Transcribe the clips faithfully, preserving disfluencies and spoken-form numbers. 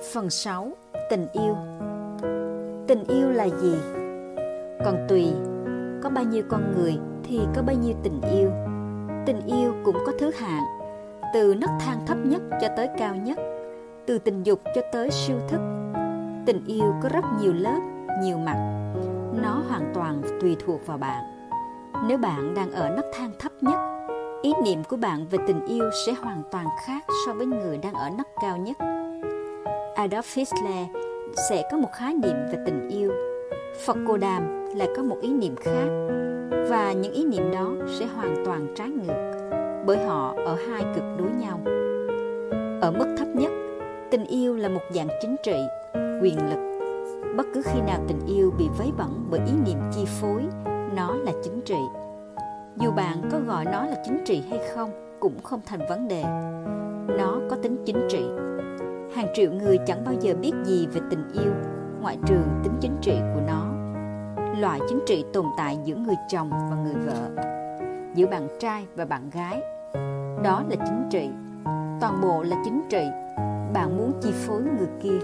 Phần sáu. Tình yêu. Tình yêu là gì? Còn tùy, có bao nhiêu con người thì có bấy nhiêu tình yêu. Tình yêu cũng có thứ hạng, từ nấc thang thấp nhất cho tới cao nhất, từ tình dục cho tới siêu thức. Tình yêu có rất nhiều lớp, nhiều mặt. Nó hoàn toàn tùy thuộc vào bạn. Nếu bạn đang ở nấc thang thấp nhất, ý niệm của bạn về tình yêu sẽ hoàn toàn khác so với người đang ở nấc cao nhất. Adolf Hitler sẽ có một khái niệm về tình yêu, Phật Cô Đàm lại có một ý niệm khác, và những ý niệm đó sẽ hoàn toàn trái ngược, bởi họ ở hai cực đối nhau. Ở mức thấp nhất, tình yêu là một dạng chính trị, quyền lực. Bất cứ khi nào tình yêu bị vấy bẩn bởi ý niệm chi phối, nó là chính trị. Dù bạn có gọi nó là chính trị hay không, cũng không thành vấn đề. Nó có tính chính trị. Hàng triệu người chẳng bao giờ biết gì về tình yêu, ngoại trừ tính chính trị của nó. Loại chính trị tồn tại giữa người chồng và người vợ, giữa bạn trai và bạn gái. Đó là chính trị. Toàn bộ là chính trị. Bạn muốn chi phối người kia.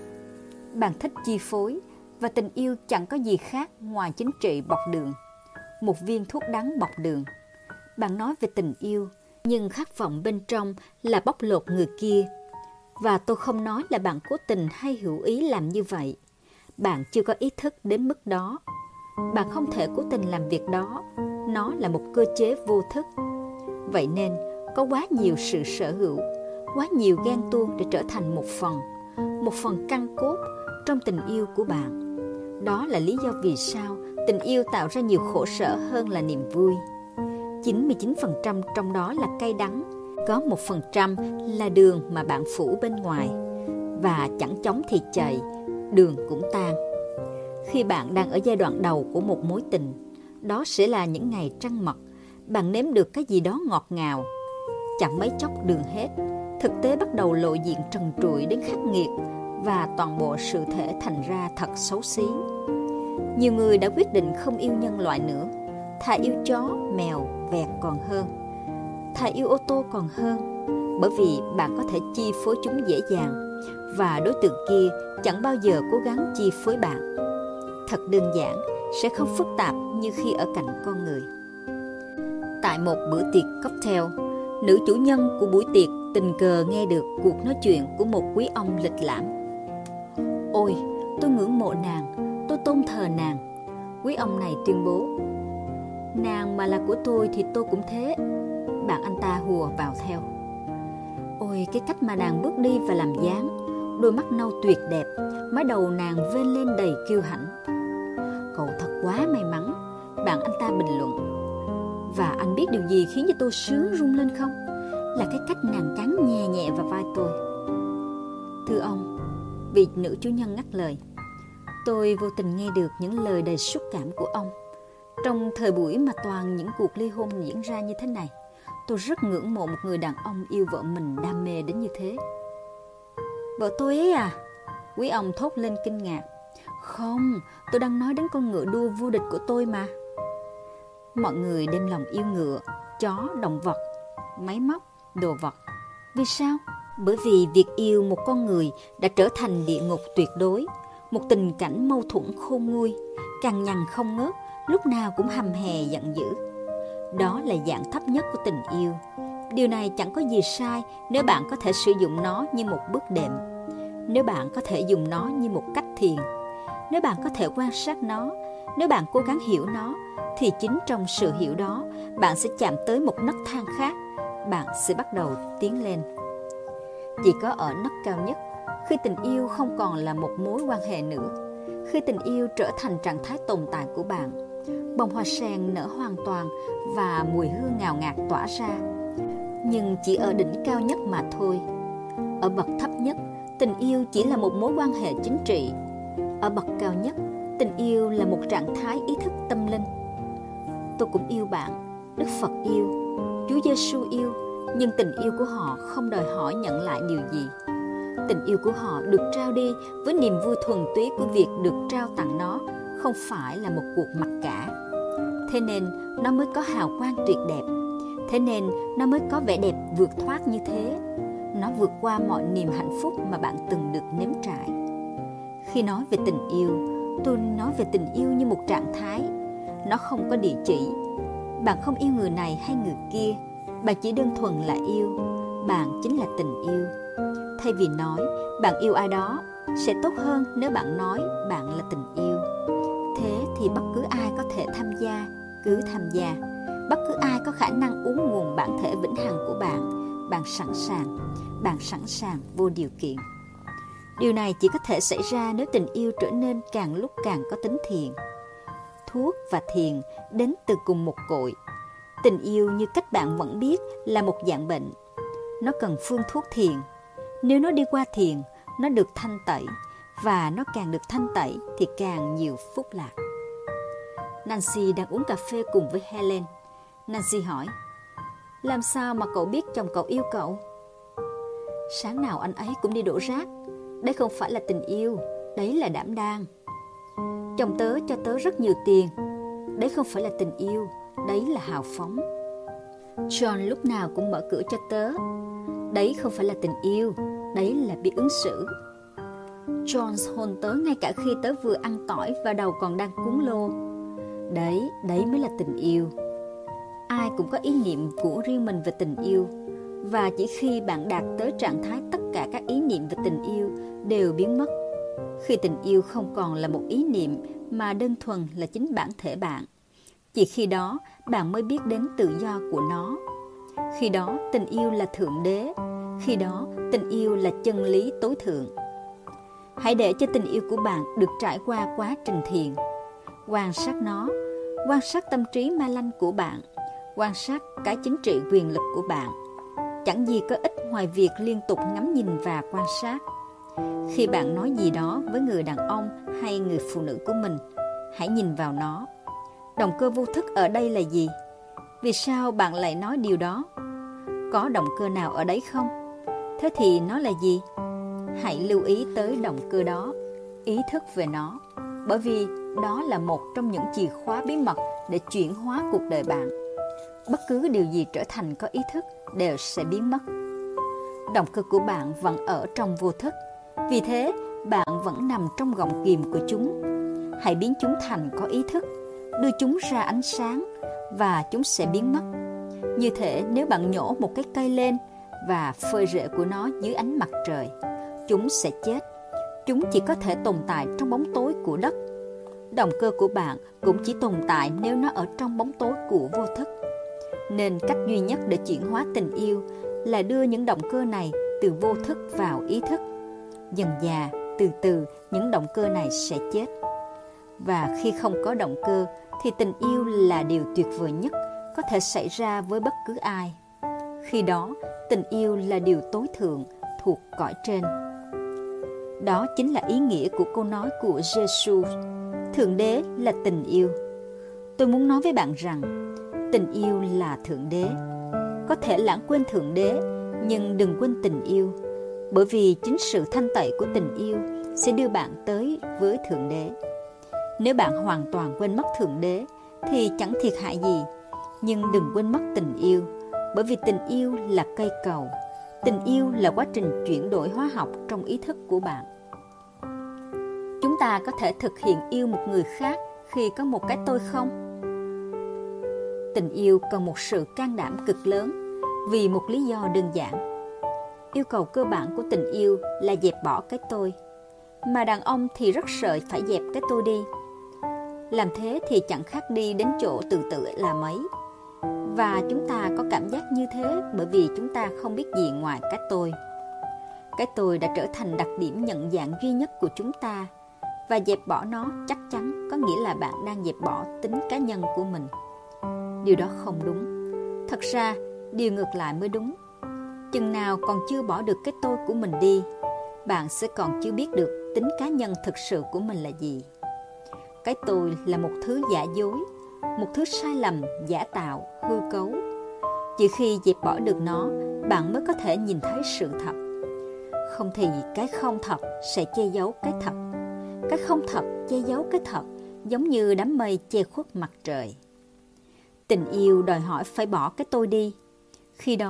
Bạn thích chi phối, và tình yêu chẳng có gì khác ngoài chính trị bọc đường. Một viên thuốc đắng bọc đường. Bạn nói về tình yêu, nhưng khát vọng bên trong là bóc lột người kia. Và tôi không nói là bạn cố tình hay hữu ý làm như vậy. Bạn chưa có ý thức đến mức đó. Bạn không thể cố tình làm việc đó. Nó là một cơ chế vô thức. Vậy nên, có quá nhiều sự sở hữu, quá nhiều ghen tuông để trở thành một phần, một phần căn cốt trong tình yêu của bạn. Đó là lý do vì sao tình yêu tạo ra nhiều khổ sở hơn là niềm vui. chín mươi chín phần trăm trong đó là cay đắng, có một phần trăm là đường mà bạn phủ bên ngoài, và chẳng chóng thì chày, đường cũng tan. Khi bạn đang ở giai đoạn đầu của một mối tình, đó sẽ là những ngày trăng mật, bạn nếm được cái gì đó ngọt ngào. Chẳng mấy chốc đường hết, thực tế bắt đầu lộ diện trần trụi đến khắc nghiệt, và toàn bộ sự thể thành ra thật xấu xí. Nhiều người đã quyết định không yêu nhân loại nữa, thà yêu chó, mèo, vẹt còn hơn, thà yêu ô tô còn hơn, bởi vì bạn có thể chi phối chúng dễ dàng, và đối tượng kia chẳng bao giờ cố gắng chi phối bạn. Thật đơn giản, sẽ không phức tạp như khi ở cạnh con người. Tại một bữa tiệc cocktail, nữ chủ nhân của buổi tiệc tình cờ nghe được cuộc nói chuyện của một quý ông lịch lãm. Ôi, tôi ngưỡng mộ nàng, tôi tôn thờ nàng, quý ông này tuyên bố. Nàng mà là của tôi thì tôi cũng thế, bạn anh ta hùa vào theo. Ôi, cái cách mà nàng bước đi và làm dáng, đôi mắt nâu tuyệt đẹp, mái đầu nàng vênh lên đầy kiêu hãnh. Cậu thật quá may mắn, bạn anh ta bình luận. Và anh biết điều gì khiến cho tôi sướng rung lên không? Là cái cách nàng cắn nhẹ nhẹ vào vai tôi. Thưa ông, vị nữ chủ nhân ngắt lời, tôi vô tình nghe được những lời đầy xúc cảm của ông. Trong thời buổi mà toàn những cuộc ly hôn diễn ra như thế này, tôi rất ngưỡng mộ một người đàn ông yêu vợ mình đam mê đến như thế. Vợ tôi ấy à? Quý ông thốt lên kinh ngạc. Không, tôi đang nói đến con ngựa đua vô địch của tôi mà. Mọi người đem lòng yêu ngựa, chó, động vật, máy móc, đồ vật. Vì sao? Bởi vì việc yêu một con người đã trở thành địa ngục tuyệt đối, một tình cảnh mâu thuẫn khôn nguôi, cằn nhằn không ngớt, lúc nào cũng hầm hè giận dữ. Đó là dạng thấp nhất của tình yêu. Điều này chẳng có gì sai nếu bạn có thể sử dụng nó như một bước đệm, nếu bạn có thể dùng nó như một cách thiền, nếu bạn có thể quan sát nó, nếu bạn cố gắng hiểu nó, thì chính trong sự hiểu đó, bạn sẽ chạm tới một nấc thang khác, bạn sẽ bắt đầu tiến lên. Chỉ có ở nấc cao nhất, khi tình yêu không còn là một mối quan hệ nữa, khi tình yêu trở thành trạng thái tồn tại của bạn, bông hoa sen nở hoàn toàn và mùi hương ngào ngạt tỏa ra. Nhưng chỉ ở đỉnh cao nhất mà thôi. Ở bậc thấp nhất, tình yêu chỉ là một mối quan hệ chính trị. Ở bậc cao nhất, tình yêu là một trạng thái ý thức tâm linh. Tôi cũng yêu bạn, Đức Phật yêu, Chúa Giêsu yêu, nhưng tình yêu của họ không đòi hỏi nhận lại điều gì. Tình yêu của họ được trao đi với niềm vui thuần túy của việc được trao tặng nó, không phải là một cuộc mặc cả. Thế nên nó mới có hào quang tuyệt đẹp. Thế nên nó mới có vẻ đẹp vượt thoát như thế. Nó vượt qua mọi niềm hạnh phúc mà bạn từng được nếm trải. Khi nói về tình yêu, tôi nói về tình yêu như một trạng thái. Nó không có địa chỉ. Bạn không yêu người này hay người kia. Bạn chỉ đơn thuần là yêu. Bạn chính là tình yêu. Thay vì nói bạn yêu ai đó, sẽ tốt hơn nếu bạn nói bạn là tình yêu. Thế thì bất cứ ai có thể tham gia, cứ tham gia. Bất cứ ai có khả năng uống nguồn bản thể vĩnh hằng của bạn, bạn sẵn sàng, bạn sẵn sàng vô điều kiện. Điều này chỉ có thể xảy ra nếu tình yêu trở nên càng lúc càng có tính thiện. Thuốc và thiền đến từ cùng một cội. Tình yêu, như cách bạn vẫn biết, là một dạng bệnh. Nó cần phương thuốc thiền. Nếu nó đi qua thiền, nó được thanh tẩy, và nó càng được thanh tẩy thì càng nhiều phúc lạc. Nancy đang uống cà phê cùng với Helen. Nancy hỏi, làm sao mà cậu biết chồng cậu yêu cậu? Sáng nào anh ấy cũng đi đổ rác. Đấy không phải là tình yêu, đấy là đảm đang. Chồng tớ cho tớ rất nhiều tiền. Đấy không phải là tình yêu, đấy là hào phóng. John lúc nào cũng mở cửa cho tớ. Đấy không phải là tình yêu, đấy là biết ứng xử. John hôn tớ ngay cả khi tớ vừa ăn tỏi và đầu còn đang cuốn lô. Đấy, đấy mới là tình yêu. Ai cũng có ý niệm của riêng mình về tình yêu. Và chỉ khi bạn đạt tới trạng thái tất cả các ý niệm về tình yêu đều biến mất, khi tình yêu không còn là một ý niệm mà đơn thuần là chính bản thể bạn, chỉ khi đó bạn mới biết đến tự do của nó. Khi đó tình yêu là thượng đế, khi đó tình yêu là chân lý tối thượng. Hãy để cho tình yêu của bạn được trải qua quá trình thiền. Quan sát nó, quan sát tâm trí ma lanh của bạn, quan sát cái chính trị quyền lực của bạn. Chẳng gì có ích ngoài việc liên tục ngắm nhìn và quan sát. Khi bạn nói gì đó với người đàn ông hay người phụ nữ của mình, hãy nhìn vào nó. Động cơ vô thức ở đây là gì? Vì sao bạn lại nói điều đó? Có động cơ nào ở đấy không? Thế thì nó là gì? Hãy lưu ý tới động cơ đó, ý thức về nó, bởi vì đó là một trong những chìa khóa bí mật để chuyển hóa cuộc đời bạn. Bất cứ điều gì trở thành có ý thức đều sẽ biến mất. Động cơ của bạn vẫn ở trong vô thức, vì thế bạn vẫn nằm trong gọng kìm của chúng. Hãy biến chúng thành có ý thức, đưa chúng ra ánh sáng và chúng sẽ biến mất. Như thể nếu bạn nhổ một cái cây lên và phơi rễ của nó dưới ánh mặt trời, chúng sẽ chết. Chúng chỉ có thể tồn tại trong bóng tối của đất. Động cơ của bạn cũng chỉ tồn tại nếu nó ở trong bóng tối của vô thức. Nên cách duy nhất để chuyển hóa tình yêu là đưa những động cơ này từ vô thức vào ý thức. Dần dà, từ từ, những động cơ này sẽ chết. Và khi không có động cơ, thì tình yêu là điều tuyệt vời nhất có thể xảy ra với bất cứ ai. Khi đó, tình yêu là điều tối thượng thuộc cõi trên. Đó chính là ý nghĩa của câu nói của Giêsu: Thượng Đế là tình yêu. Tôi muốn nói với bạn rằng, tình yêu là Thượng Đế. Có thể lãng quên Thượng Đế, nhưng đừng quên tình yêu, bởi vì chính sự thanh tẩy của tình yêu sẽ đưa bạn tới với Thượng Đế. Nếu bạn hoàn toàn quên mất Thượng Đế thì chẳng thiệt hại gì, nhưng đừng quên mất tình yêu, bởi vì tình yêu là cây cầu. Tình yêu là quá trình chuyển đổi hóa học trong ý thức của bạn. Chúng ta có thể thực hiện yêu một người khác khi có một cái tôi không? Tình yêu cần một sự can đảm cực lớn vì một lý do đơn giản. Yêu cầu cơ bản của tình yêu là dẹp bỏ cái tôi, mà đàn ông thì rất sợ phải dẹp cái tôi đi. Làm thế thì chẳng khác đi đến chỗ tự tử là mấy. Và chúng ta có cảm giác như thế bởi vì chúng ta không biết gì ngoài cái tôi. Cái tôi đã trở thành đặc điểm nhận dạng duy nhất của chúng ta, và dẹp bỏ nó chắc chắn có nghĩa là bạn đang dẹp bỏ tính cá nhân của mình. Điều đó không đúng. Thật ra, điều ngược lại mới đúng. Chừng nào còn chưa bỏ được cái tôi của mình đi, bạn sẽ còn chưa biết được tính cá nhân thực sự của mình là gì. Cái tôi là một thứ giả dối, một thứ sai lầm, giả tạo, hư cấu. Chỉ khi dẹp bỏ được nó, bạn mới có thể nhìn thấy sự thật. Không thì cái không thật sẽ che giấu cái thật. Cái không thật che giấu cái thật, giống như đám mây che khuất mặt trời. Tình yêu đòi hỏi phải bỏ cái tôi đi. Khi đó,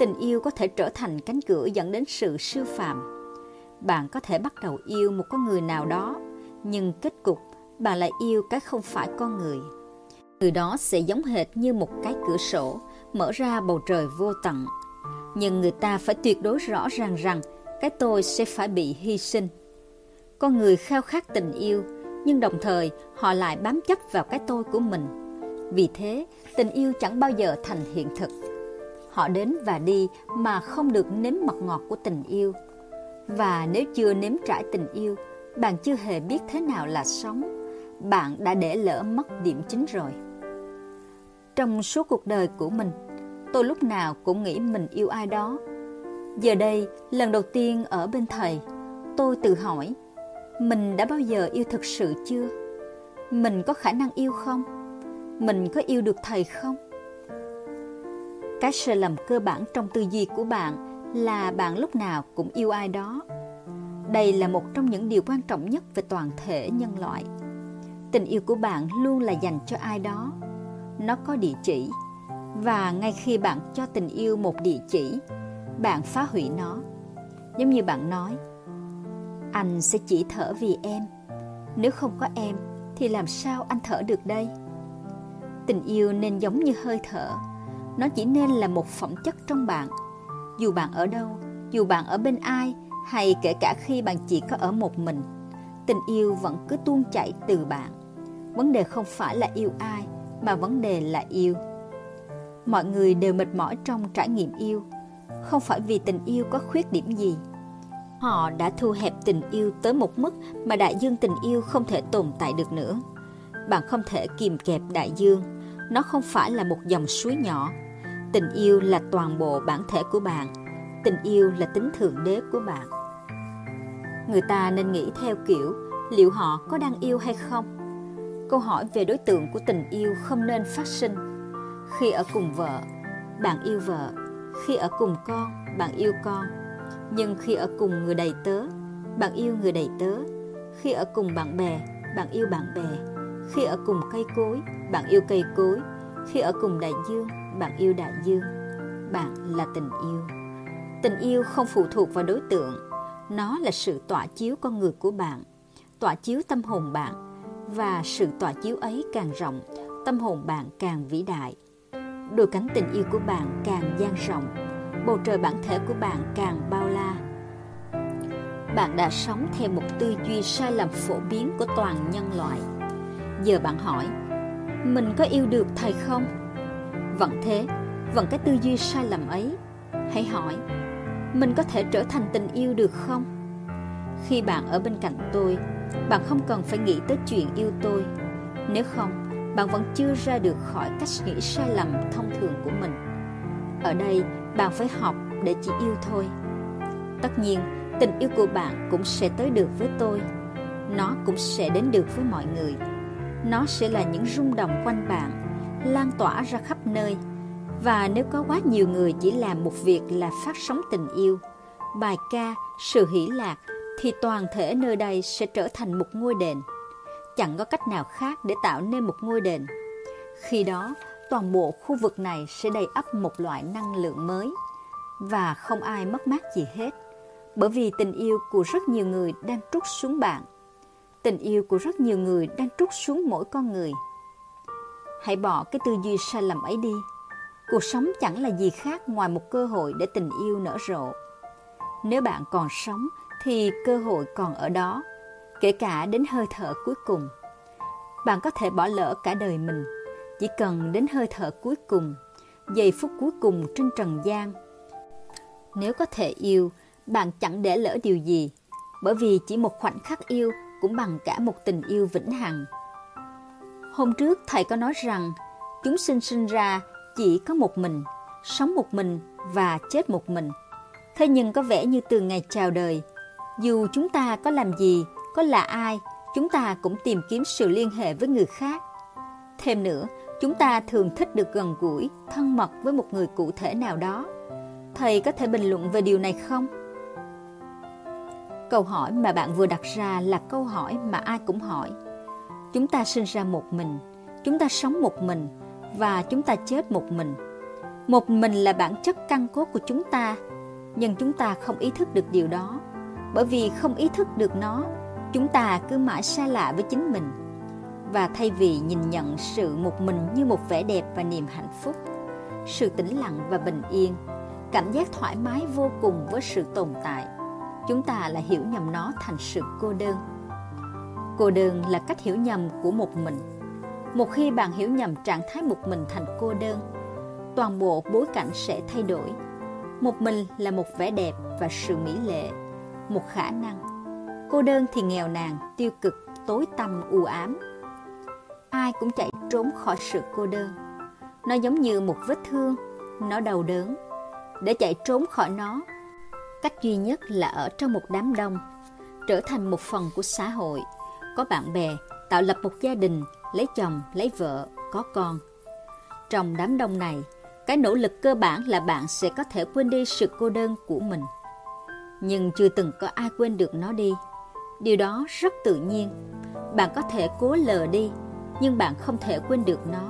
Tình yêu có thể trở thành cánh cửa dẫn đến sự siêu phàm. Bạn có thể bắt đầu yêu một con người nào đó, nhưng kết cục bạn lại yêu cái không phải con người. Người đó sẽ giống hệt như một cái cửa sổ mở ra bầu trời vô tận. Nhưng người ta phải tuyệt đối rõ ràng rằng cái tôi sẽ phải bị hy sinh. Con người khao khát tình yêu, nhưng đồng thời họ lại bám chấp vào cái tôi của mình. Vì thế, tình yêu chẳng bao giờ thành hiện thực. Họ đến và đi mà không được nếm mật ngọt của tình yêu. Và nếu chưa nếm trải tình yêu, bạn chưa hề biết thế nào là sống. Bạn đã để lỡ mất điểm chính rồi. Trong suốt cuộc đời của mình, tôi lúc nào cũng nghĩ mình yêu ai đó. Giờ đây, lần đầu tiên ở bên thầy, tôi tự hỏi, mình đã bao giờ yêu thực sự chưa? Mình có khả năng yêu không? Mình có yêu được thầy không? Cái sai lầm cơ bản trong tư duy của bạn là bạn lúc nào cũng yêu ai đó. Đây là một trong những điều quan trọng nhất về toàn thể nhân loại. Tình yêu của bạn luôn là dành cho ai đó. Nó có địa chỉ. Và ngay khi bạn cho tình yêu một địa chỉ, bạn phá hủy nó. Giống như bạn nói, anh sẽ chỉ thở vì em. Nếu không có em, thì làm sao anh thở được đây? Tình yêu nên giống như hơi thở. Nó chỉ nên là một phẩm chất trong bạn. Dù bạn ở đâu, dù bạn ở bên ai, hay kể cả khi bạn chỉ có ở một mình, tình yêu vẫn cứ tuôn chảy từ bạn. Vấn đề không phải là yêu ai, mà vấn đề là yêu. Mọi người đều mệt mỏi trong trải nghiệm yêu, không phải vì tình yêu có khuyết điểm gì. Họ đã thu hẹp tình yêu tới một mức mà đại dương tình yêu không thể tồn tại được nữa. Bạn không thể kìm kẹp đại dương, nó không phải là một dòng suối nhỏ. Tình yêu là toàn bộ bản thể của bạn, tình yêu là tính thượng đế của bạn. Người ta nên nghĩ theo kiểu liệu họ có đang yêu hay không. Câu hỏi về đối tượng của tình yêu không nên phát sinh. Khi ở cùng vợ, bạn yêu vợ. Khi ở cùng con, bạn yêu con. Nhưng khi ở cùng người đầy tớ, bạn yêu người đầy tớ. Khi ở cùng bạn bè, bạn yêu bạn bè. Khi ở cùng cây cối, bạn yêu cây cối. Khi ở cùng đại dương, bạn yêu đại dương. Bạn là tình yêu. Tình yêu không phụ thuộc vào đối tượng. Nó là sự tỏa chiếu con người của bạn, tỏa chiếu tâm hồn bạn. Và sự tỏa chiếu ấy càng rộng, tâm hồn bạn càng vĩ đại. Đôi cánh tình yêu của bạn càng dang rộng, bầu trời bản thể của bạn càng bao la. Bạn đã sống theo một tư duy sai lầm phổ biến của toàn nhân loại. Giờ bạn hỏi, mình có yêu được thầy không? Vẫn thế, vẫn cái tư duy sai lầm ấy. Hãy hỏi, mình có thể trở thành tình yêu được không? Khi bạn ở bên cạnh tôi, bạn không cần phải nghĩ tới chuyện yêu tôi. Nếu không, bạn vẫn chưa ra được khỏi cách nghĩ sai lầm thông thường của mình. Ở đây, bạn phải học để chỉ yêu thôi. Tất nhiên, tình yêu của bạn cũng sẽ tới được với tôi. Nó cũng sẽ đến được với mọi người. Nó sẽ là những rung động quanh bạn, lan tỏa ra khắp nơi. Và nếu có quá nhiều người chỉ làm một việc là phát sóng tình yêu, bài ca, sự hỷ lạc, thì toàn thể nơi đây sẽ trở thành một ngôi đền. Chẳng có cách nào khác để tạo nên một ngôi đền. Khi đó, toàn bộ khu vực này sẽ đầy ắp một loại năng lượng mới. Và không ai mất mát gì hết. Bởi vì tình yêu của rất nhiều người đang trút xuống bạn. Tình yêu của rất nhiều người đang trút xuống mỗi con người. Hãy bỏ cái tư duy sai lầm ấy đi. Cuộc sống chẳng là gì khác ngoài một cơ hội để tình yêu nở rộ. Nếu bạn còn sống thì cơ hội còn ở đó, kể cả đến hơi thở cuối cùng. Bạn có thể bỏ lỡ cả đời mình, chỉ cần đến hơi thở cuối cùng, giây phút cuối cùng trên trần gian. Nếu có thể yêu, bạn chẳng để lỡ điều gì, bởi vì chỉ một khoảnh khắc yêu cũng bằng cả một tình yêu vĩnh hằng. Hôm trước thầy có nói rằng chúng sinh sinh ra chỉ có một mình, sống một mình và chết một mình. Thế nhưng có vẻ như từ ngày chào đời, dù chúng ta có làm gì, có là ai, chúng ta cũng tìm kiếm sự liên hệ với người khác. Thêm nữa, chúng ta thường thích được gần gũi, thân mật với một người cụ thể nào đó. Thầy có thể bình luận về điều này không? Câu hỏi mà bạn vừa đặt ra là câu hỏi mà ai cũng hỏi. Chúng ta sinh ra một mình, chúng ta sống một mình và chúng ta chết một mình. Một mình là bản chất căn cốt của chúng ta, nhưng chúng ta không ý thức được điều đó. Bởi vì không ý thức được nó, chúng ta cứ mãi xa lạ với chính mình. Và thay vì nhìn nhận sự một mình như một vẻ đẹp và niềm hạnh phúc, sự tĩnh lặng và bình yên, cảm giác thoải mái vô cùng với sự tồn tại, chúng ta lại hiểu nhầm nó thành sự cô đơn. Cô đơn là cách hiểu nhầm của một mình. Một khi bạn hiểu nhầm trạng thái một mình thành cô đơn, toàn bộ bối cảnh sẽ thay đổi. Một mình là một vẻ đẹp và sự mỹ lệ, một khả năng. Cô đơn thì nghèo nàn, tiêu cực, tối tăm, u ám. Ai cũng chạy trốn khỏi sự cô đơn. Nó giống như một vết thương, nó đau đớn. Để chạy trốn khỏi nó, cách duy nhất là ở trong một đám đông, trở thành một phần của xã hội, có bạn bè, tạo lập một gia đình, lấy chồng, lấy vợ, có con. Trong đám đông này, cái nỗ lực cơ bản là bạn sẽ có thể quên đi sự cô đơn của mình. Nhưng chưa từng có ai quên được nó đi. Điều đó rất tự nhiên. Bạn có thể cố lờ đi, nhưng bạn không thể quên được nó.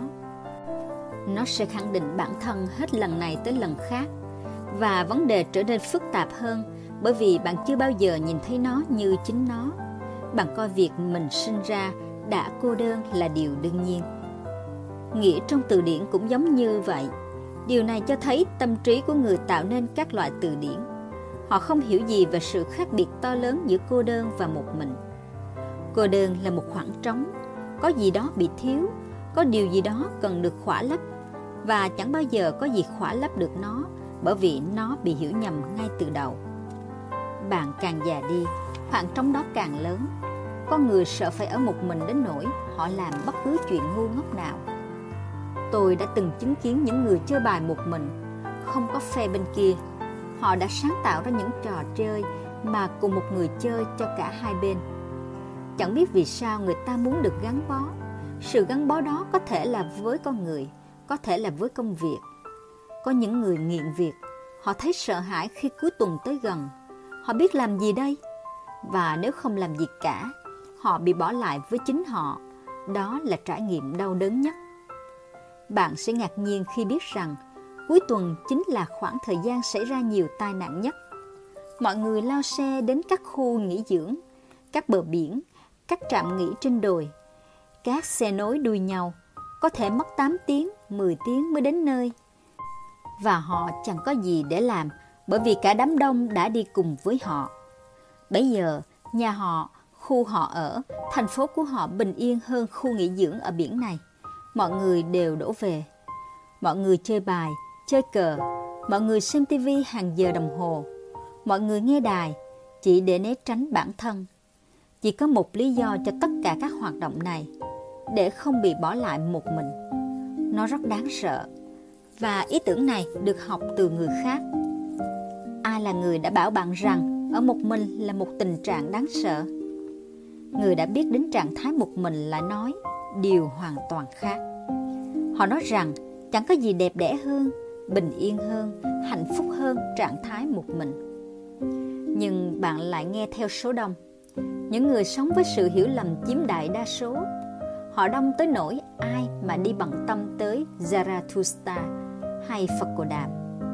Nó sẽ khẳng định bản thân hết lần này tới lần khác. Và vấn đề trở nên phức tạp hơn, bởi vì bạn chưa bao giờ nhìn thấy nó như chính nó. Bạn coi việc mình sinh ra đã cô đơn là điều đương nhiên. Nghĩa trong từ điển cũng giống như vậy. Điều này cho thấy tâm trí của người tạo nên các loại từ điển. Họ không hiểu gì về sự khác biệt to lớn giữa cô đơn và một mình. Cô đơn là một khoảng trống, có gì đó bị thiếu, có điều gì đó cần được khỏa lấp, và chẳng bao giờ có gì khỏa lấp được nó, bởi vì nó bị hiểu nhầm ngay từ đầu. Bạn càng già đi, khoảng trống đó càng lớn. Con người sợ phải ở một mình đến nỗi họ làm bất cứ chuyện ngu ngốc nào. Tôi đã từng chứng kiến những người chơi bài một mình, không có phe bên kia. Họ đã sáng tạo ra những trò chơi mà cùng một người chơi cho cả hai bên. Chẳng biết vì sao người ta muốn được gắn bó. Sự gắn bó đó có thể là với con người, có thể là với công việc. Có những người nghiện việc, họ thấy sợ hãi khi cuối tuần tới gần. Họ biết làm gì đây? Và nếu không làm gì cả, họ bị bỏ lại với chính họ. Đó là trải nghiệm đau đớn nhất. Bạn sẽ ngạc nhiên khi biết rằng cuối tuần chính là khoảng thời gian xảy ra nhiều tai nạn nhất. Mọi người lao xe đến các khu nghỉ dưỡng, các bờ biển, các trạm nghỉ trên đồi. Các xe nối đuôi nhau, có thể mất tám tiếng, mười tiếng mới đến nơi. Và họ chẳng có gì để làm, bởi vì cả đám đông đã đi cùng với họ. Bây giờ, nhà họ, khu họ ở, thành phố của họ bình yên hơn khu nghỉ dưỡng ở biển này. Mọi người đều đổ về. Mọi người chơi bài, chơi cờ. Mọi người xem tivi hàng giờ đồng hồ. Mọi người nghe đài chỉ để né tránh bản thân. Chỉ có một lý do cho tất cả các hoạt động này, để không bị bỏ lại một mình. Nó rất đáng sợ. Và ý tưởng này được học từ người khác. Ai là người đã bảo bạn rằng ở một mình là một tình trạng đáng sợ? Người đã biết đến trạng thái một mình lại nói điều hoàn toàn khác. Họ nói rằng chẳng có gì đẹp đẽ hơn, bình yên hơn, hạnh phúc hơn trạng thái một mình. Nhưng bạn lại nghe theo số đông. Những người sống với sự hiểu lầm chiếm đại đa số. Họ đông tới nỗi ai mà đi bằng tâm tới Zarathustra hay Phật Cồ Đàm.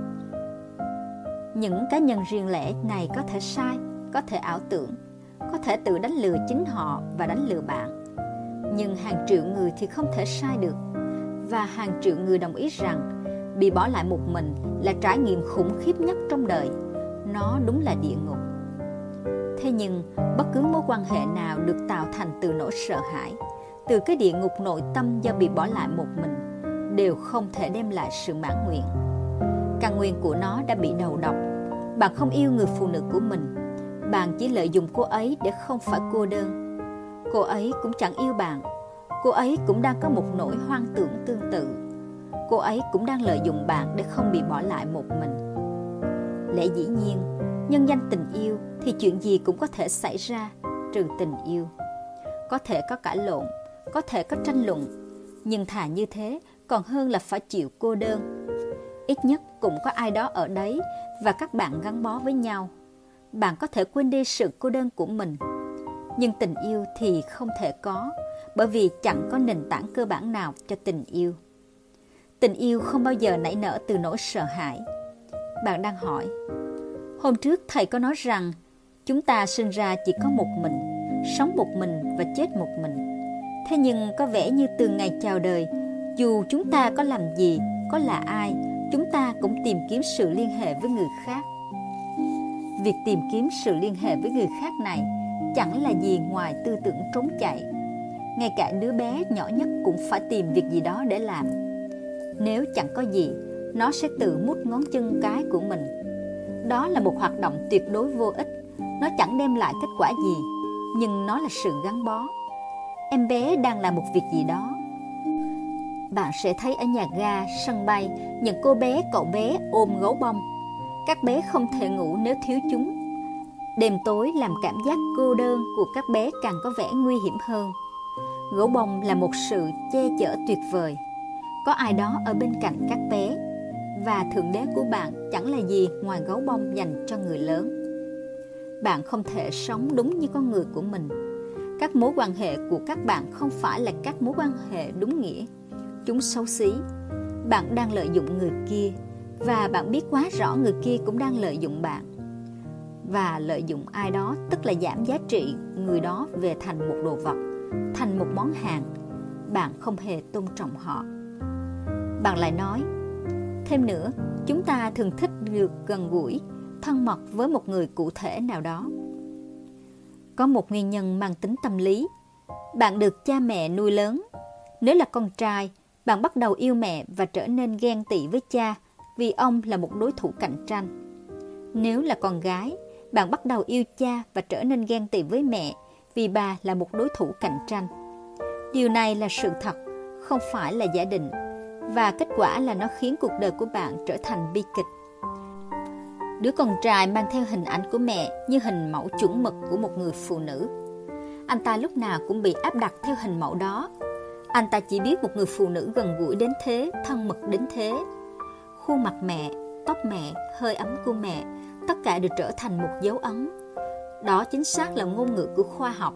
Những cá nhân riêng lẻ này có thể sai, có thể ảo tưởng, có thể tự đánh lừa chính họ và đánh lừa bạn. Nhưng hàng triệu người thì không thể sai được. Và hàng triệu người đồng ý rằng bị bỏ lại một mình là trải nghiệm khủng khiếp nhất trong đời. Nó đúng là địa ngục. Thế nhưng bất cứ mối quan hệ nào được tạo thành từ nỗi sợ hãi, từ cái địa ngục nội tâm do bị bỏ lại một mình, đều không thể đem lại sự mãn nguyện. Căn nguyên của nó đã bị đầu độc. Bạn không yêu người phụ nữ của mình. Bạn chỉ lợi dụng cô ấy để không phải cô đơn. Cô ấy cũng chẳng yêu bạn. Cô ấy cũng đang có một nỗi hoang tưởng tương tự. Cô ấy cũng đang lợi dụng bạn để không bị bỏ lại một mình. Lẽ dĩ nhiên, nhân danh tình yêu thì chuyện gì cũng có thể xảy ra, trừ tình yêu. Có thể có cãi lộn, có thể có tranh luận, nhưng thà như thế còn hơn là phải chịu cô đơn. Ít nhất cũng có ai đó ở đấy và các bạn gắn bó với nhau. Bạn có thể quên đi sự cô đơn của mình. Nhưng tình yêu thì không thể có, bởi vì chẳng có nền tảng cơ bản nào cho tình yêu. Tình yêu không bao giờ nảy nở từ nỗi sợ hãi. Bạn đang hỏi, hôm trước thầy có nói rằng chúng ta sinh ra chỉ có một mình, sống một mình và chết một mình. Thế nhưng có vẻ như từ ngày chào đời, dù chúng ta có làm gì, có là ai, chúng ta cũng tìm kiếm sự liên hệ với người khác. Việc tìm kiếm sự liên hệ với người khác này chẳng là gì ngoài tư tưởng trốn chạy. Ngay cả đứa bé nhỏ nhất cũng phải tìm việc gì đó để làm. Nếu chẳng có gì, nó sẽ tự mút ngón chân cái của mình. Đó là một hoạt động tuyệt đối vô ích. Nó chẳng đem lại kết quả gì, nhưng nó là sự gắn bó. Em bé đang làm một việc gì đó. Bạn sẽ thấy ở nhà ga, sân bay, những cô bé, cậu bé ôm gấu bông. Các bé không thể ngủ nếu thiếu chúng. Đêm tối làm cảm giác cô đơn của các bé càng có vẻ nguy hiểm hơn. Gấu bông là một sự che chở tuyệt vời. Có ai đó ở bên cạnh các bé. Và Thượng Đế của bạn chẳng là gì ngoài gấu bông dành cho người lớn. Bạn không thể sống đúng như con người của mình. Các mối quan hệ của các bạn không phải là các mối quan hệ đúng nghĩa. Chúng xấu xí. Bạn đang lợi dụng người kia, và bạn biết quá rõ người kia cũng đang lợi dụng bạn. Và lợi dụng ai đó tức là giảm giá trị người đó về thành một đồ vật, thành một món hàng. Bạn không hề tôn trọng họ. Bạn lại nói, thêm nữa, chúng ta thường thích được gần gũi, thân mật với một người cụ thể nào đó. Có một nguyên nhân mang tính tâm lý. Bạn được cha mẹ nuôi lớn. Nếu là con trai, bạn bắt đầu yêu mẹ và trở nên ghen tị với cha vì ông là một đối thủ cạnh tranh. Nếu là con gái, bạn bắt đầu yêu cha và trở nên ghen tị với mẹ vì bà là một đối thủ cạnh tranh. Điều này là sự thật, không phải là giả định, và kết quả là nó khiến cuộc đời của bạn trở thành bi kịch. Đứa con trai mang theo hình ảnh của mẹ như hình mẫu chuẩn mực của một người phụ nữ. Anh ta lúc nào cũng bị áp đặt theo hình mẫu đó. Anh ta chỉ biết một người phụ nữ gần gũi đến thế, thân mật đến thế. Khuôn mặt mẹ, tóc mẹ, hơi ấm của mẹ, tất cả đều trở thành một dấu ấn. Đó chính xác là ngôn ngữ của khoa học.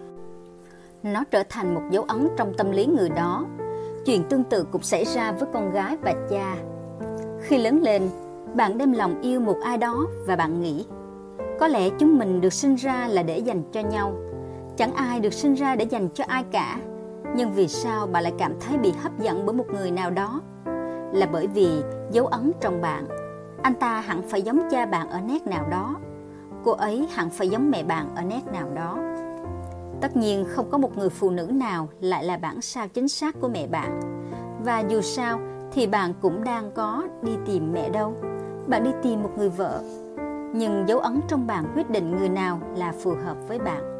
Nó trở thành một dấu ấn trong tâm lý người đó. Chuyện tương tự cũng xảy ra với con gái và cha. Khi lớn lên, bạn đem lòng yêu một ai đó và bạn nghĩ, có lẽ chúng mình được sinh ra là để dành cho nhau. Chẳng ai được sinh ra để dành cho ai cả. Nhưng vì sao bạn lại cảm thấy bị hấp dẫn bởi một người nào đó? Là bởi vì dấu ấn trong bạn. Anh ta hẳn phải giống cha bạn ở nét nào đó. Cô ấy hẳn phải giống mẹ bạn ở nét nào đó. Tất nhiên không có một người phụ nữ nào lại là bản sao chính xác của mẹ bạn. Và dù sao thì bạn cũng đang có đi tìm mẹ đâu. Bạn đi tìm một người vợ. Nhưng dấu ấn trong bạn quyết định người nào là phù hợp với bạn.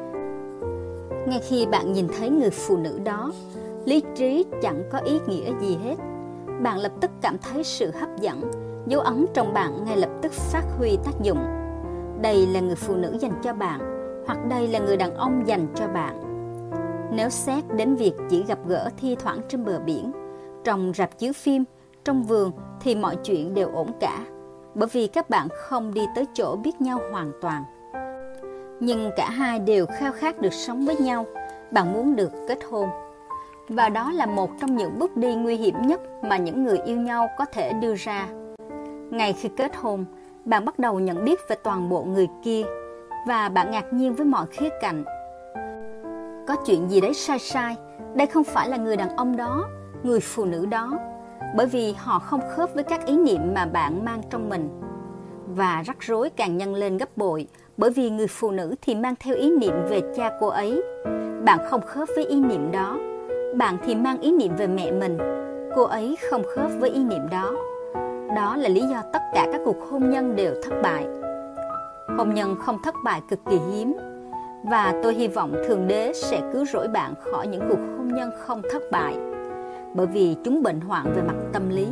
Ngay khi bạn nhìn thấy người phụ nữ đó, lý trí chẳng có ý nghĩa gì hết. Bạn lập tức cảm thấy sự hấp dẫn. Dấu ấn trong bạn ngay lập tức phát huy tác dụng. Đây là người phụ nữ dành cho bạn, hoặc đây là người đàn ông dành cho bạn. Nếu xét đến việc chỉ gặp gỡ thi thoảng trên bờ biển, trong rạp chiếu phim, trong vườn thì mọi chuyện đều ổn cả, bởi vì các bạn không đi tới chỗ biết nhau hoàn toàn. Nhưng cả hai đều khao khát được sống với nhau. Bạn muốn được kết hôn. Và đó là một trong những bước đi nguy hiểm nhất mà những người yêu nhau có thể đưa ra. Ngay khi kết hôn, bạn bắt đầu nhận biết về toàn bộ người kia, và bạn ngạc nhiên với mọi khía cạnh. Có chuyện gì đấy sai sai. Đây không phải là người đàn ông đó, người phụ nữ đó, bởi vì họ không khớp với các ý niệm mà bạn mang trong mình. Và rắc rối càng nhân lên gấp bội, bởi vì người phụ nữ thì mang theo ý niệm về cha cô ấy. Bạn không khớp với ý niệm đó. Bạn thì mang ý niệm về mẹ mình. Cô ấy không khớp với ý niệm đó. Đó là lý do tất cả các cuộc hôn nhân đều thất bại. Hôn nhân không thất bại cực kỳ hiếm. Và tôi hy vọng Thượng Đế sẽ cứu rỗi bạn khỏi những cuộc hôn nhân không thất bại, bởi vì chúng bệnh hoạn về mặt tâm lý.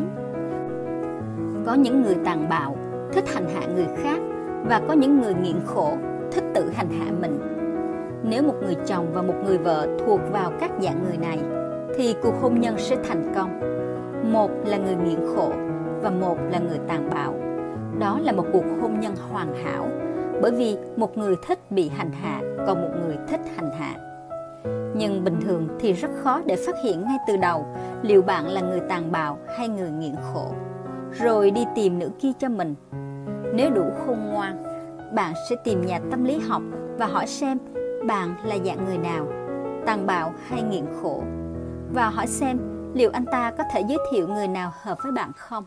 Có những người tàn bạo, thích hành hạ người khác, và có những người nghiện khổ, thích tự hành hạ mình. Nếu một người chồng và một người vợ thuộc vào các dạng người này, thì cuộc hôn nhân sẽ thành công. Một là người nghiện khổ và một là người tàn bạo. Đó là một cuộc hôn nhân hoàn hảo, bởi vì một người thích bị hành hạ, còn một người thích hành hạ. Nhưng bình thường thì rất khó để phát hiện ngay từ đầu liệu bạn là người tàn bạo hay người nghiện khổ, rồi đi tìm nửa kia cho mình. Nếu đủ khôn ngoan, bạn sẽ tìm nhà tâm lý học và hỏi xem bạn là dạng người nào, tàn bạo hay nghiện khổ, và hỏi xem liệu anh ta có thể giới thiệu người nào hợp với bạn không.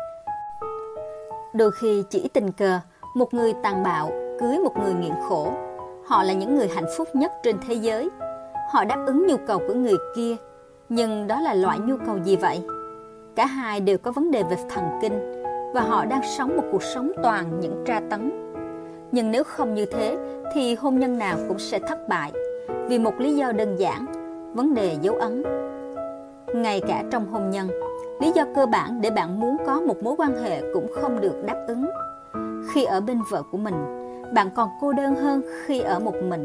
Đôi khi chỉ tình cờ một người tàn bạo cưới một người nghiện khổ, họ là những người hạnh phúc nhất trên thế giới. Họ đáp ứng nhu cầu của người kia, nhưng đó là loại nhu cầu gì vậy? Cả hai đều có vấn đề về thần kinh, và họ đang sống một cuộc sống toàn những tra tấn. Nhưng nếu không như thế thì hôn nhân nào cũng sẽ thất bại, vì một lý do đơn giản: vấn đề dấu ấn. Ngay cả trong hôn nhân, lý do cơ bản để bạn muốn có một mối quan hệ cũng không được đáp ứng. Khi ở bên vợ của mình, bạn còn cô đơn hơn khi ở một mình.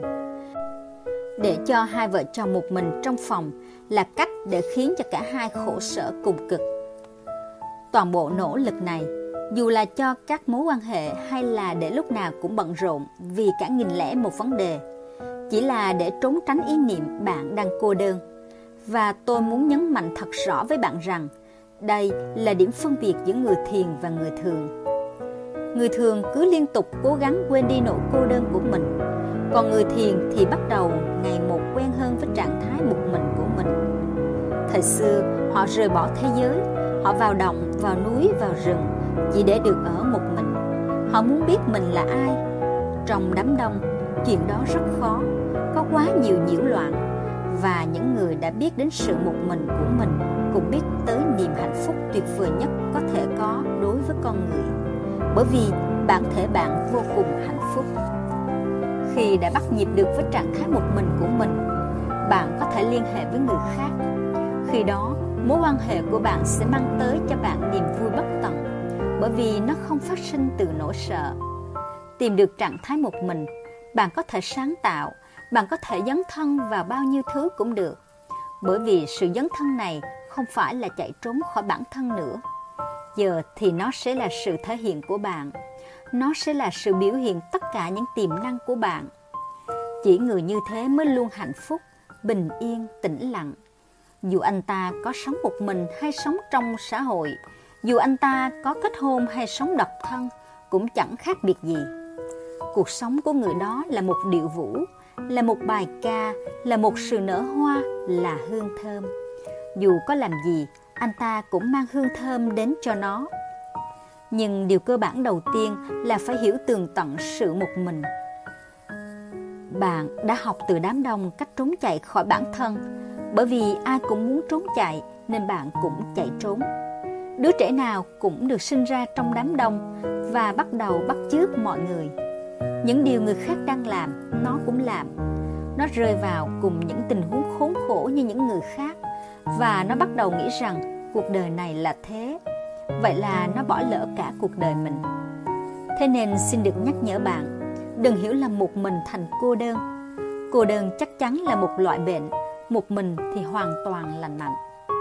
Để cho hai vợ chồng một mình trong phòng là cách để khiến cho cả hai khổ sở cùng cực. Toàn bộ nỗ lực này, dù là cho các mối quan hệ hay là để lúc nào cũng bận rộn vì cả nghìn lẻ một vấn đề, chỉ là để trốn tránh ý niệm bạn đang cô đơn. Và tôi muốn nhấn mạnh thật rõ với bạn rằng đây là điểm phân biệt giữa người thiền và người thường. Người thường cứ liên tục cố gắng quên đi nỗi cô đơn của mình, còn người thiền thì bắt đầu ngày một quen hơn với trạng thái một mình của mình. Thời xưa, họ rời bỏ thế giới, họ vào động, vào núi, vào rừng chỉ để được ở một mình. Họ muốn biết mình là ai. Trong đám đông, chuyện đó rất khó, có quá nhiều nhiễu loạn. Và những người đã biết đến sự một mình của mình cũng biết tới niềm hạnh phúc tuyệt vời nhất có thể có đối với con người, bởi vì bản thể bạn vô cùng hạnh phúc. Khi đã bắt nhịp được với trạng thái một mình của mình, bạn có thể liên hệ với người khác. Khi đó, mối quan hệ của bạn sẽ mang tới cho bạn niềm vui bất tận, bởi vì nó không phát sinh từ nỗi sợ. Tìm được trạng thái một mình, bạn có thể sáng tạo, bạn có thể dấn thân vào bao nhiêu thứ cũng được, bởi vì sự dấn thân này không phải là chạy trốn khỏi bản thân nữa. Giờ thì nó sẽ là sự thể hiện của bạn, nó sẽ là sự biểu hiện tất cả những tiềm năng của bạn. Chỉ người như thế mới luôn hạnh phúc, bình yên, tĩnh lặng. Dù anh ta có sống một mình hay sống trong xã hội, dù anh ta có kết hôn hay sống độc thân, cũng chẳng khác biệt gì. Cuộc sống của người đó là một điệu vũ, là một bài ca, là một sự nở hoa, là hương thơm. Dù có làm gì, anh ta cũng mang hương thơm đến cho nó. Nhưng điều cơ bản đầu tiên là phải hiểu tường tận sự một mình. Bạn đã học từ đám đông cách trốn chạy khỏi bản thân, bởi vì ai cũng muốn trốn chạy nên bạn cũng chạy trốn. Đứa trẻ nào cũng được sinh ra trong đám đông và bắt đầu bắt chước mọi người. Những điều người khác đang làm, nó cũng làm. Nó rơi vào cùng những tình huống khốn khổ như những người khác, và nó bắt đầu nghĩ rằng cuộc đời này là thế. Vậy là nó bỏ lỡ cả cuộc đời mình. Thế nên xin được nhắc nhở bạn, đừng hiểu lầm một mình thành cô đơn. Cô đơn chắc chắn là một loại bệnh, một mình thì hoàn toàn lành mạnh.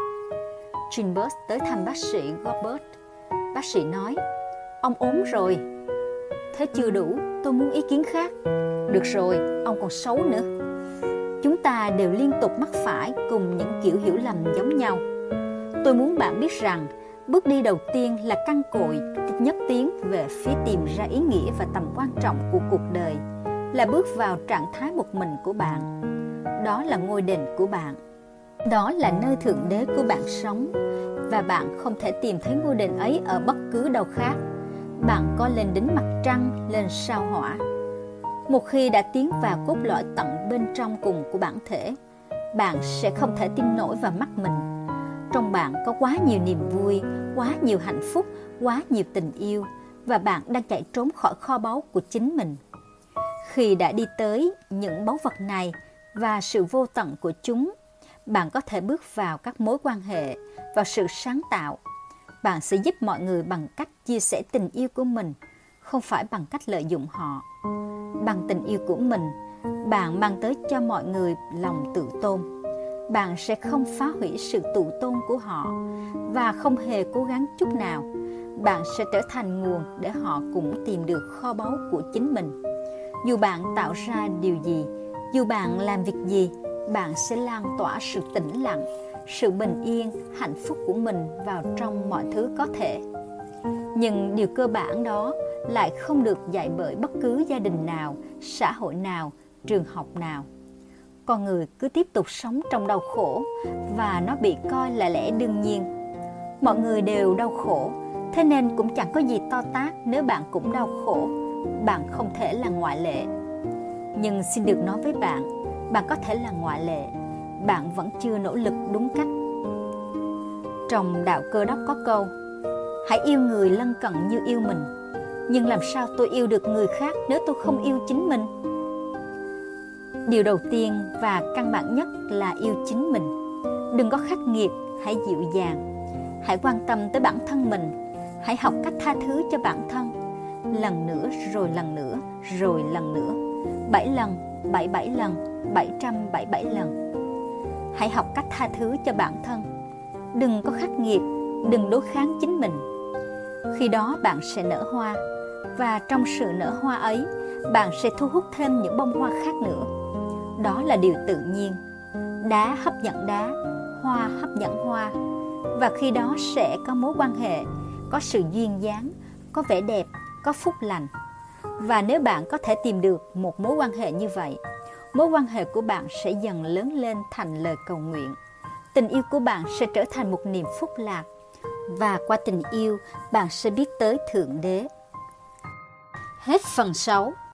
Chambers tới thăm bác sĩ Robert. Bác sĩ nói, ông ốm rồi. Thế chưa đủ, tôi muốn ý kiến khác. Được rồi, ông còn xấu nữa. Chúng ta đều liên tục mắc phải cùng những kiểu hiểu lầm giống nhau. Tôi muốn bạn biết rằng, bước đi đầu tiên là căn cội nhất tiến về phía tìm ra ý nghĩa và tầm quan trọng của cuộc đời, là bước vào trạng thái một mình của bạn. Đó là ngôi đền của bạn. Đó là nơi Thượng Đế của bạn sống, và bạn không thể tìm thấy ngôi đền ấy ở bất cứ đâu khác. Bạn có lên đến mặt trăng, lên sao Hỏa. Một khi đã tiến vào cốt lõi tận bên trong cùng của bản thể, bạn sẽ không thể tin nổi vào mắt mình. Trong bạn có quá nhiều niềm vui, quá nhiều hạnh phúc, quá nhiều tình yêu, và bạn đang chạy trốn khỏi kho báu của chính mình. Khi đã đi tới những báu vật này và sự vô tận của chúng, bạn có thể bước vào các mối quan hệ, vào sự sáng tạo. Bạn sẽ giúp mọi người bằng cách chia sẻ tình yêu của mình, không phải bằng cách lợi dụng họ. Bằng tình yêu của mình, bạn mang tới cho mọi người lòng tự tôn. Bạn sẽ không phá hủy sự tự tôn của họ, và không hề cố gắng chút nào. Bạn sẽ trở thành nguồn để họ cũng tìm được kho báu của chính mình. Dù bạn tạo ra điều gì, dù bạn làm việc gì, bạn sẽ lan tỏa sự tĩnh lặng, sự bình yên, hạnh phúc của mình vào trong mọi thứ có thể. Nhưng điều cơ bản đó lại không được dạy bởi bất cứ gia đình nào, xã hội nào, trường học nào. Con người cứ tiếp tục sống trong đau khổ và nó bị coi là lẽ đương nhiên. Mọi người đều đau khổ, thế nên cũng chẳng có gì to tát nếu bạn cũng đau khổ. Bạn không thể là ngoại lệ. Nhưng xin được nói với bạn, bạn có thể là ngoại lệ. Bạn vẫn chưa nỗ lực đúng cách. Trong đạo Cơ Đốc có câu: hãy yêu người lân cận như yêu mình. Nhưng làm sao tôi yêu được người khác nếu tôi không yêu chính mình? Điều đầu tiên và căn bản nhất là yêu chính mình. Đừng có khắc nghiệt, hãy dịu dàng. Hãy quan tâm tới bản thân mình. Hãy học cách tha thứ cho bản thân. Lần nữa rồi lần nữa rồi lần nữa. Bảy lần, bảy bảy lần, bảy trăm bảy bảy lần. Hãy học cách tha thứ cho bản thân. Đừng có khắc nghiệt, đừng đối kháng chính mình. Khi đó bạn sẽ nở hoa, và trong sự nở hoa ấy, bạn sẽ thu hút thêm những bông hoa khác nữa. Đó là điều tự nhiên. Đá hấp dẫn đá, hoa hấp dẫn hoa. Và khi đó sẽ có mối quan hệ, có sự duyên dáng, có vẻ đẹp, có phúc lành. Và nếu bạn có thể tìm được một mối quan hệ như vậy, mối quan hệ của bạn sẽ dần lớn lên thành lời cầu nguyện. Tình yêu của bạn sẽ trở thành một niềm phúc lạc. Và qua tình yêu, bạn sẽ biết tới Thượng Đế. Hết phần sáu.